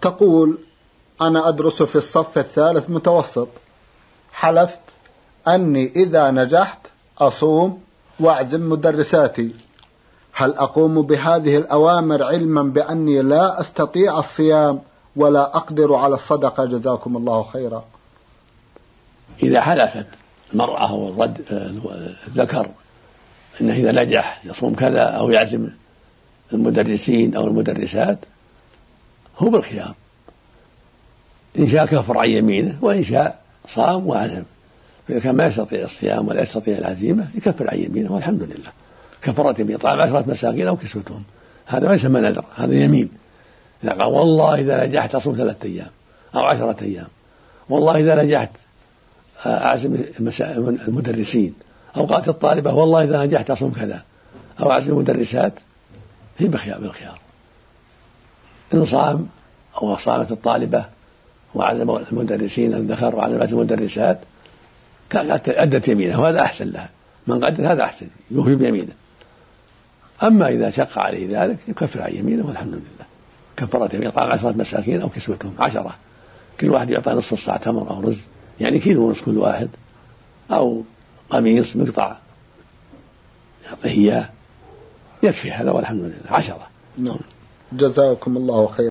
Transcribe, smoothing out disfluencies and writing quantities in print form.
تقول: أنا أدرس في الصف الثالث متوسط، حلفت أني إذا نجحت أصوم وأعزم مدرساتي، هل أقوم بهذه الأوامر علما بأني لا أستطيع الصيام ولا أقدر على الصدقة؟ جزاكم الله خيرا. إذا حلفت المرأة أو الذكر إنه إذا نجح يصوم كذا أو يعزم المدرسين أو المدرسات، هو بالخيار، إن شاء كفر عن يمينه وإن شاء صام وعزم. فإذا كان ما يستطيع الصيام ولا يستطيع العزيمة يكفر عن يمينه والحمد لله. كفرة يمين، طعام 10 مساكين أو كسوتهم، هذا ما يسمى نذر، هذا يمين. إذا قال والله إذا نجحت أصوم 3 أيام أو 10 أيام، والله إذا نجحت أعزم المدرسين، أو قالت الطالبة والله إذا نجحت أصوم كذا أو أعزم المدرسات، هي بالخيار. إن صام أو صامت الطالبة وعزم المدرسين الذكر وعزمت المدرسات كانت أدت يمينه، وهذا أحسن لها. من قدر هذا أحسن، يوفي بيمينه. أما إذا شق عليه ذلك يكفر عن يمينه والحمد لله. كفرت يمين، طعام 10 مساكين أو كسوتهم 10، كل واحد يعطى نصف الصاع تمر أو رز، يعني كيلو ونصف كل واحد، أو قميص مقطع يعطيه إياه، يكفي هذا والحمد لله. 10. نعم. جزاكم الله خيرا.